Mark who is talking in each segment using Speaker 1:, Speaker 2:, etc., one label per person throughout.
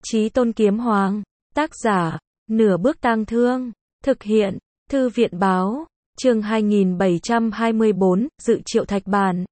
Speaker 1: Chí Tôn Kiếm Hoàng. Tác giả, Nửa Bước Tang Thương. Thực hiện, Thư viện báo. Chương 2724, Dự Triệu Thạch Bản.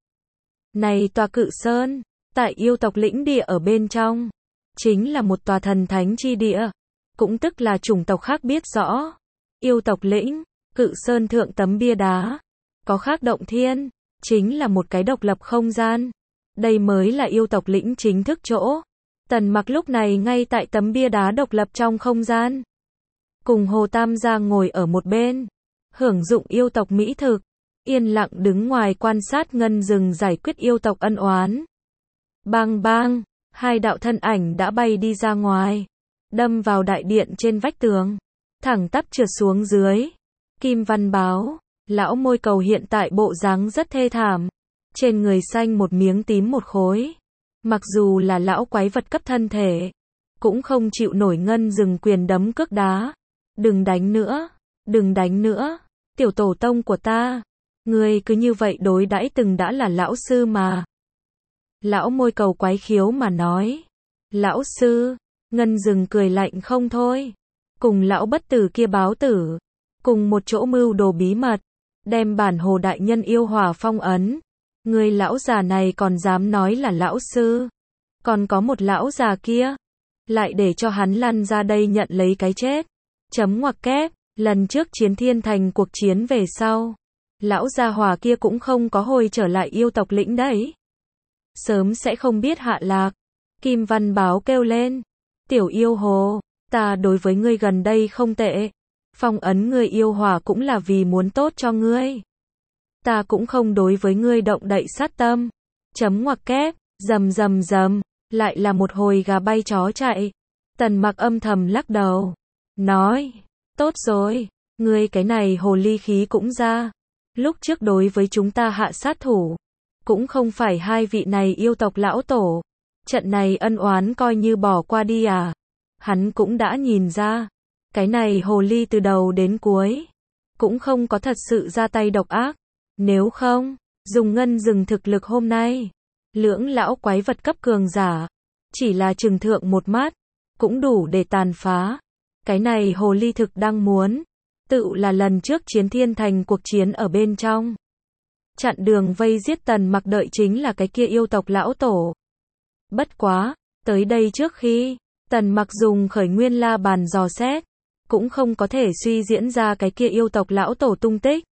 Speaker 1: Này tòa Cự Sơn, tại yêu tộc lĩnh địa ở bên trong, chính là một tòa thần thánh chi địa, cũng tức là chủng tộc khác biết rõ. Yêu tộc lĩnh, Cự Sơn thượng tấm bia đá, có khác động thiên, chính là một cái độc lập không gian. Đây mới là yêu tộc lĩnh chính thức chỗ. Tần Mặc lúc này ngay tại tấm bia đá độc lập trong không gian, cùng Hồ Tam gia ngồi ở một bên, hưởng dụng yêu tộc mỹ thực, yên lặng đứng ngoài quan sát ngân rừng giải quyết yêu tộc ân oán. Bang bang, hai đạo thân ảnh đã bay đi ra ngoài, đâm vào đại điện trên vách tường, thẳng tắp trượt xuống dưới. Kim Văn Báo, lão môi cầu hiện tại bộ dáng rất thê thảm, trên người xanh một miếng tím một khối. Mặc dù là lão quái vật cấp thân thể, cũng không chịu nổi ngân rừng quyền đấm cước đá. Đừng đánh nữa, đừng đánh nữa, tiểu tổ tông của ta, ngươi cứ như vậy đối đãi từng đã là lão sư mà. Lão môi cầu quái khiếu mà nói. Lão sư, ngân rừng cười lạnh không thôi. Cùng lão bất tử kia báo tử, cùng một chỗ mưu đồ bí mật, đem bản hồ đại nhân yêu hỏa phong ấn. Người lão già này còn dám nói là lão sư. Còn có một lão già kia, lại để cho hắn lăn ra đây nhận lấy cái chết. Chấm ngoặc kép, lần trước chiến thiên thành cuộc chiến về sau, lão gia hỏa kia cũng không có hồi trở lại yêu tộc lĩnh đấy. Sớm sẽ không biết hạ lạc. Kim Văn Báo kêu lên. Tiểu yêu hồ, ta đối với ngươi gần đây không tệ. Phong ấn ngươi yêu hỏa cũng là vì muốn tốt cho ngươi. Ta cũng không đối với ngươi động đậy sát tâm. Chấm ngoặc kép, rầm rầm rầm, lại là một hồi gà bay chó chạy. Tần Mặc âm thầm lắc đầu, nói, tốt rồi, ngươi cái này hồ ly khí cũng ra. Lúc trước đối với chúng ta hạ sát thủ, cũng không phải hai vị này yêu tộc lão tổ. Trận này ân oán coi như bỏ qua đi à. Hắn cũng đã nhìn ra, cái này hồ ly từ đầu đến cuối, cũng không có thật sự ra tay độc ác. Nếu không, dùng ngân rừng thực lực hôm nay, lưỡng lão quái vật cấp cường giả, chỉ là trừng thượng một mắt, cũng đủ để tàn phá. Cái này hồ ly thực đang muốn, tự là lần trước chiến thiên thành cuộc chiến ở bên trong. Chặn đường vây giết Tần Mặc đợi chính là cái kia yêu tộc lão tổ. Bất quá, tới đây trước khi, Tần Mặc dùng khởi nguyên la bàn dò xét, cũng không có thể suy diễn ra cái kia yêu tộc lão tổ tung tích.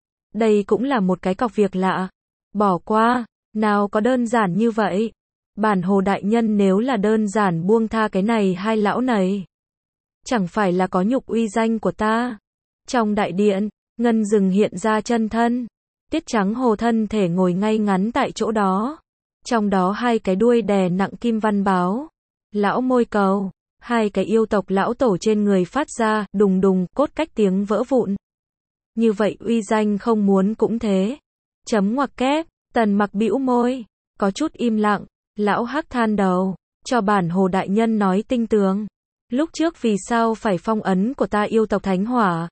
Speaker 1: Đây cũng là một cái cọc việc lạ. Bỏ qua, nào có đơn giản như vậy. Bản hồ đại nhân nếu là đơn giản buông tha cái này hai lão này, chẳng phải là có nhục uy danh của ta. Trong đại điện, ngân rừng hiện ra chân thân. Tiết trắng hồ thân thể ngồi ngay ngắn tại chỗ đó. Trong đó hai cái đuôi đè nặng Kim Văn Báo. Lão môi cầu, hai cái yêu tộc lão tổ trên người phát ra, đùng đùng, cốt cách tiếng vỡ vụn. Như vậy uy danh không muốn cũng thế. Chấm ngoặc kép, Tần Mặc bĩu môi, có chút im lặng. Lão hắc than đầu, cho bản hồ đại nhân nói tinh tường. Lúc trước vì sao phải phong ấn của ta yêu tộc thánh hỏa?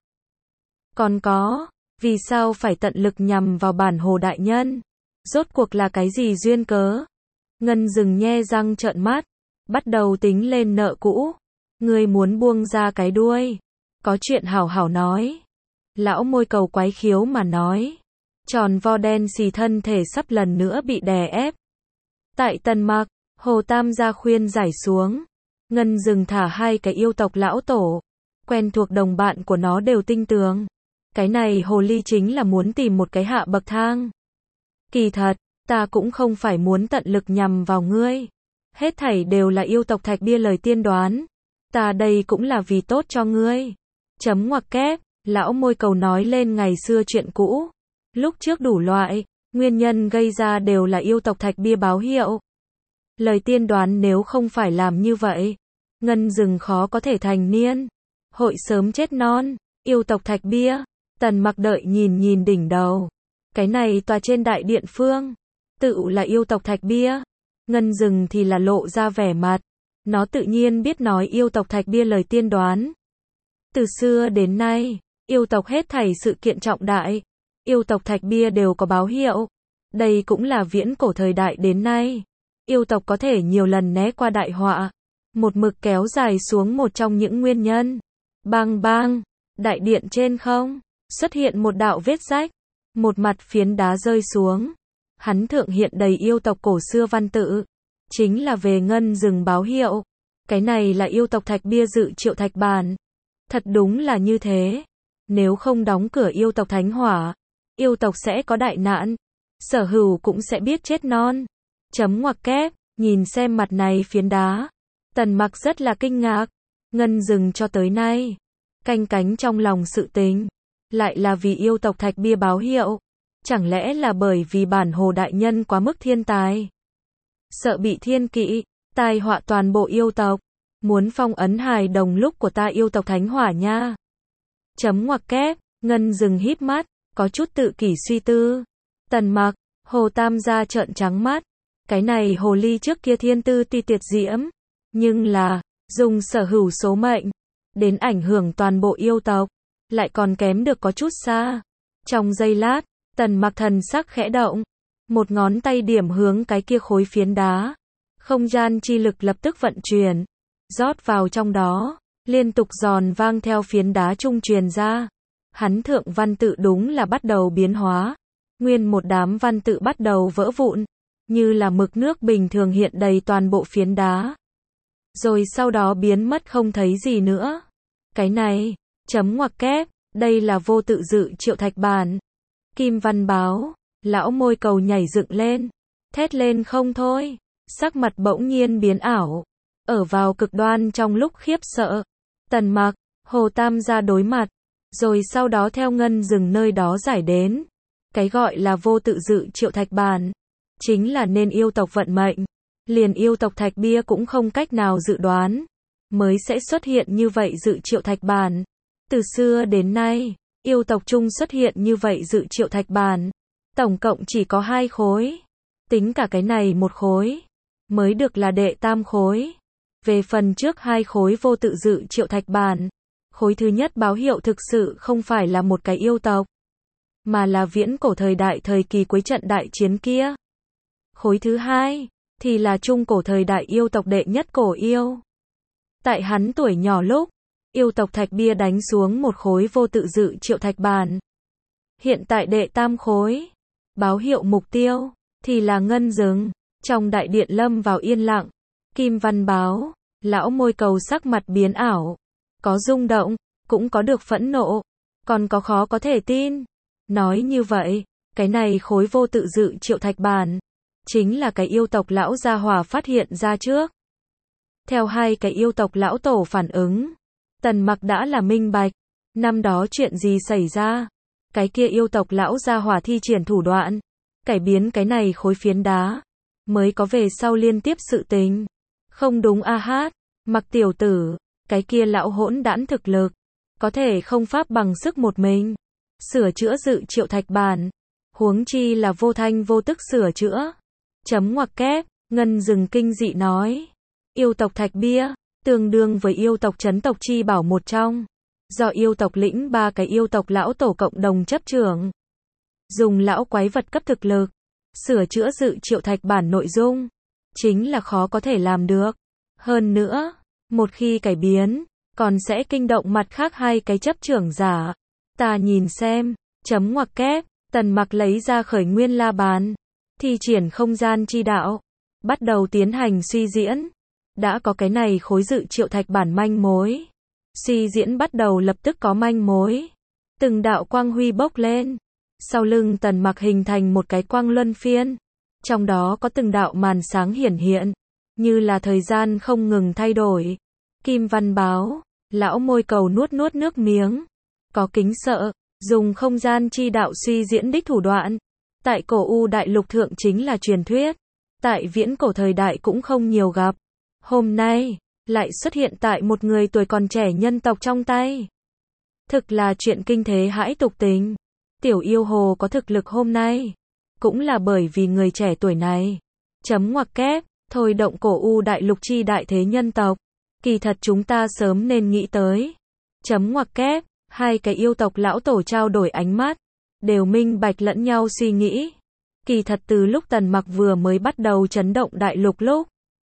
Speaker 1: Còn có, vì sao phải tận lực nhằm vào bản hồ đại nhân? Rốt cuộc là cái gì duyên cớ? Ngân rừng nhe răng trợn mắt, bắt đầu tính lên nợ cũ. Ngươi muốn buông ra cái đuôi, có chuyện hảo hảo nói. Lão môi cầu quái khiếu mà nói. Tròn vo đen xì thân thể sắp lần nữa bị đè ép. Tại Tần Mặc, Hồ Tam gia khuyên giải xuống. Ngân rừng thả hai cái yêu tộc lão tổ. Quen thuộc đồng bạn của nó đều tinh tường. Cái này hồ ly chính là muốn tìm một cái hạ bậc thang. Kỳ thật, ta cũng không phải muốn tận lực nhằm vào ngươi. Hết thảy đều là yêu tộc thạch bia lời tiên đoán. Ta đây cũng là vì tốt cho ngươi. Chấm ngoặc kép, lão môi cầu nói lên ngày xưa chuyện cũ. Lúc trước đủ loại, nguyên nhân gây ra đều là yêu tộc thạch bia báo hiệu. Lời tiên đoán nếu không phải làm như vậy, ngân rừng khó có thể thành niên. Hội sớm chết non, yêu tộc thạch bia. Tần Mặc đợi nhìn nhìn đỉnh đầu. Cái này tòa trên đại điện phương, tự là yêu tộc thạch bia. Ngân rừng thì là lộ ra vẻ mặt. Nó tự nhiên biết nói yêu tộc thạch bia lời tiên đoán. Từ xưa đến nay, yêu tộc hết thảy sự kiện trọng đại, yêu tộc thạch bia đều có báo hiệu. Đây cũng là viễn cổ thời đại đến nay, yêu tộc có thể nhiều lần né qua đại họa. một mực kéo dài xuống một trong những nguyên nhân. Bang bang, đại điện trên không, xuất hiện một đạo vết rách, một mặt phiến đá rơi xuống. Hắn thượng hiện đầy yêu tộc cổ xưa văn tự, chính là về ngân rừng báo hiệu. Cái này là yêu tộc thạch bia dự triệu thạch bàn. Thật đúng là như thế. Nếu không đóng cửa yêu tộc thánh hỏa, yêu tộc sẽ có đại nạn. Sở Hữu cũng sẽ biết chết non. Chấm ngoặc kép, nhìn xem mặt này phiến đá. Tần Mặc rất là kinh ngạc. Ngân rừng cho tới nay, canh cánh trong lòng sự tình, lại là vì yêu tộc thạch bia báo hiệu. Chẳng lẽ là bởi vì bản hồ đại nhân quá mức thiên tài, sợ bị thiên kỵ, tai họa toàn bộ yêu tộc, muốn phong ấn hài đồng lúc của ta yêu tộc thánh hỏa nha. Chấm ngoặc kép, Ngân rừng híp mắt, có chút tự kỷ suy tư. Tần Mặc, Hồ Tam gia trợn trắng mắt. Cái này hồ ly trước kia thiên tư ti tiệt diễm, nhưng là, dùng Sở Hữu số mệnh, đến ảnh hưởng toàn bộ yêu tộc, lại còn kém được có chút xa. Trong giây lát, Tần Mặc thần sắc khẽ động, một ngón tay điểm hướng cái kia khối phiến đá. Không gian chi lực lập tức vận chuyển, rót vào trong đó, liên tục giòn vang theo phiến đá trung truyền ra. Hắn thượng văn tự đúng là bắt đầu biến hóa, nguyên một đám văn tự bắt đầu vỡ vụn, như là mực nước bình thường hiện đầy toàn bộ phiến đá. Rồi sau đó biến mất không thấy gì nữa. Cái này, chấm ngoặc kép, đây là vô tự dự triệu thạch bàn. Kim Văn Báo, lão môi cầu nhảy dựng lên, thét lên không thôi, sắc mặt bỗng nhiên biến ảo, ở vào cực đoan trong lúc khiếp sợ. Tần Mặc, Hồ Tam gia đối mặt, rồi sau đó theo ngân rừng nơi đó giải đến. Cái gọi là vô tự dự triệu thạch bàn, chính là nên yêu tộc vận mệnh, liền yêu tộc thạch bia cũng không cách nào dự đoán, mới sẽ xuất hiện như vậy dự triệu thạch bàn. Từ xưa đến nay, yêu tộc chung xuất hiện như vậy dự triệu thạch bàn, tổng cộng chỉ có 2 khối. Tính cả cái này một khối, mới được là đệ tam khối. Về phần trước 2 khối vô tự dự triệu thạch bàn, khối thứ nhất báo hiệu thực sự không phải là một cái yêu tộc, mà là viễn cổ thời đại thời kỳ cuối trận đại chiến kia. Khối thứ hai, thì là trung cổ thời đại yêu tộc đệ nhất cổ yêu. Tại hắn tuổi nhỏ lúc, yêu tộc thạch bia đánh xuống một khối vô tự dự triệu thạch bàn. Hiện tại đệ tam khối, báo hiệu mục tiêu, thì là ngân rừng. Trong đại điện lâm vào yên lặng, Kim Văn Báo, lão môi cầu sắc mặt biến ảo, có rung động, cũng có được phẫn nộ, còn có khó có thể tin. Nói như vậy, cái này khối vô tự dự triệu thạch bàn, chính là cái yêu tộc lão gia hỏa phát hiện ra trước. Theo 2 cái yêu tộc lão tổ phản ứng, Tần Mặc đã là minh bạch, năm đó chuyện gì xảy ra. Cái kia yêu tộc lão gia hỏa thi triển thủ đoạn, cải biến cái này khối phiến đá, mới có về sau liên tiếp sự tình. Không đúng a hát, Mặc tiểu tử, cái kia lão hỗn đản thực lực, có thể không pháp bằng sức một mình sửa chữa dự triệu thạch bàn, huống chi là vô thanh vô tức sửa chữa. Chấm ngoặc kép, Ngân rừng kinh dị nói, yêu tộc thạch bia, tương đương với yêu tộc trấn tộc chi bảo một trong, do yêu tộc lĩnh 3 cái yêu tộc lão tổ cộng đồng chấp trưởng. Dùng lão quái vật cấp thực lực, sửa chữa dự triệu thạch bản nội dung, chính là khó có thể làm được. Hơn nữa, một khi cải biến, còn sẽ kinh động mặt khác 2 cái chấp trưởng giả. Ta nhìn xem, chấm ngoặc kép, Tần Mặc lấy ra khởi nguyên la bàn, thi triển không gian chi đạo, bắt đầu tiến hành suy diễn. Đã có cái này khối dự triệu thạch bản manh mối, suy diễn bắt đầu lập tức có manh mối. Từng đạo quang huy bốc lên, sau lưng Tần Mặc hình thành một cái quang luân phiên, trong đó có từng đạo màn sáng hiển hiện, như là thời gian không ngừng thay đổi. Kim Văn Báo, lão môi cầu nuốt nuốt nước miếng, có kính sợ, dùng không gian chi đạo suy diễn đích thủ đoạn. Tại cổ U đại lục thượng chính là truyền thuyết, tại viễn cổ thời đại cũng không nhiều gặp. Hôm nay, lại xuất hiện tại một người tuổi còn trẻ nhân tộc trong tay. Thực là chuyện kinh thế hãi tục tình. Tiểu yêu hồ có thực lực hôm nay, cũng là bởi vì người trẻ tuổi này. Chấm ngoặc kép, thôi động cổ U đại lục chi đại thế nhân tộc. Kỳ thật chúng ta sớm nên nghĩ tới. Chấm ngoặc kép, 2 cái yêu tộc lão tổ trao đổi ánh mắt, đều minh bạch lẫn nhau suy nghĩ. Kỳ thật từ lúc Tần Mặc vừa mới bắt đầu chấn động đại lục lúc,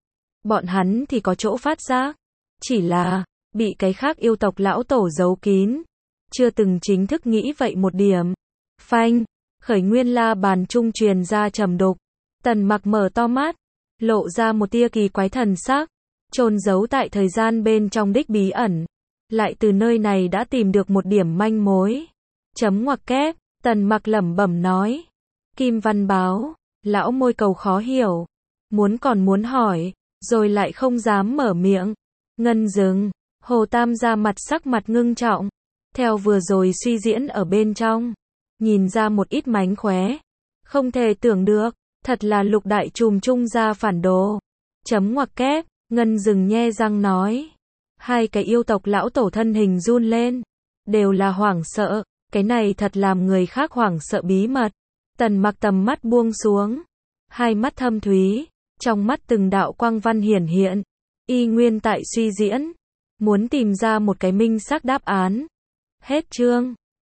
Speaker 1: bọn hắn thì có chỗ phát giác. Chỉ là, bị cái khác yêu tộc lão tổ giấu kín. Chưa từng chính thức nghĩ vậy một điểm. Phanh, khởi nguyên la bàn trung truyền ra trầm đục. Tần Mặc mở to mắt, lộ ra một tia kỳ quái thần sắc, chôn giấu tại thời gian bên trong đích bí ẩn, lại từ nơi này đã tìm được một điểm manh mối. Chấm ngoặc kép, Tần Mặc lẩm bẩm nói. Kim Văn báo, lão môi cầu khó hiểu, còn muốn hỏi, rồi lại không dám mở miệng. Ngân dừng, Hồ Tam ra sắc mặt ngưng trọng, theo vừa rồi suy diễn ở bên trong, nhìn ra một ít mánh khóe. Không thể tưởng được, thật là Lục đại trùm trung gia phản đồ. Chấm ngoặc kép, Ngân dừng nhe răng nói. Hai cái yêu tộc lão tổ thân hình run lên, đều là hoảng sợ, cái này thật làm người khác hoảng sợ bí mật. Tần Mặc tầm mắt buông xuống, hai mắt thâm thúy, trong mắt từng đạo quang văn hiển hiện, y nguyên tại suy diễn, muốn tìm ra một cái minh xác đáp án. Hết chương.